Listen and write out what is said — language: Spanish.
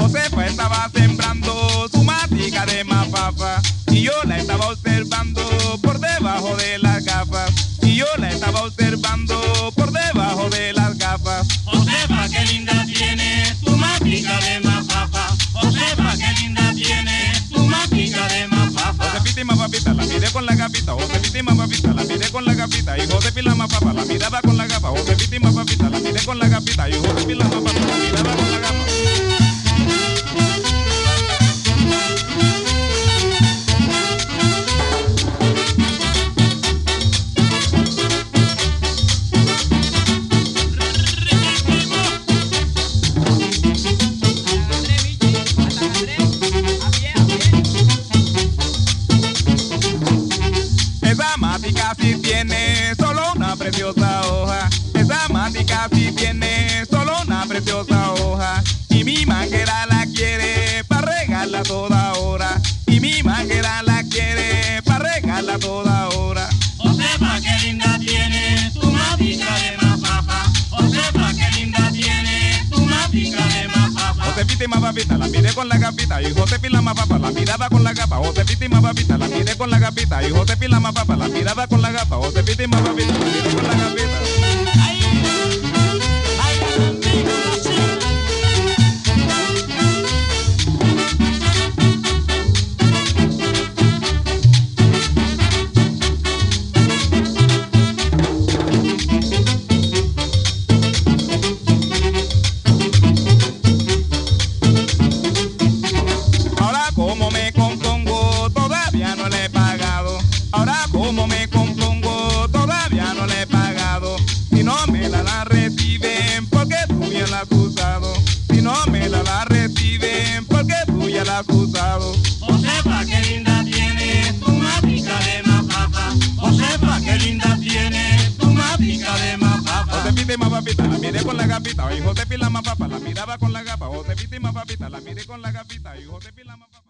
Josefa estaba sembrando su matica de mafafa y yo la estaba observando por debajo de las gafas. Y yo la estaba observando por debajo de las gafas. Josefa, qué linda tienes tu matica de mafafa. Josefa, qué linda tienes tu matica de mafafa. Josefita y mafafita la miré con la gafita. Josefita y mafafita la miré con la gafita. Y Josefa y la mafafa la miraba con la gafa. Josefita y mafafita la miré con la gafita. Y Josefa y la mafafa la miraba con la gafa. Esa matica sí tiene solo una preciosa hoja. Esa matica sí tiene solo una preciosa hoja. Y mi manguera la quiere para regarla toda hora. Y mi manguera la quiere para regarla toda hora. Josefa, qué linda tienes tu matica de mafafa. Josefa, qué linda tienes tu matica de mafafa. Josefita y mafafita la miré con la gafita. Y Josefa y la mafafa la miraba con la gafa. Josefita y mafafita la miré con la gafita. Y Josefa y la mafafa la miraba con la gafa. Josefita y mafafita la miré con la gafita. Ahora como me compongo todavía no le he pagado. Ahora como me compongo todavía no le he pagado. Si no me la reciben porque tú ya la has acusado. Si no me la reciben porque tú ya la has acusado. Josefa, qué linda tienes tu matica de mafafa. Josefa, qué linda tienes tu matica de mafafa. Josefita y mafafita la miré con la gafita. Y Josefa y la mafafa la miraba con la gafa. Josefita y mafafita la miré con la gafita. Y Josefa y la mafafa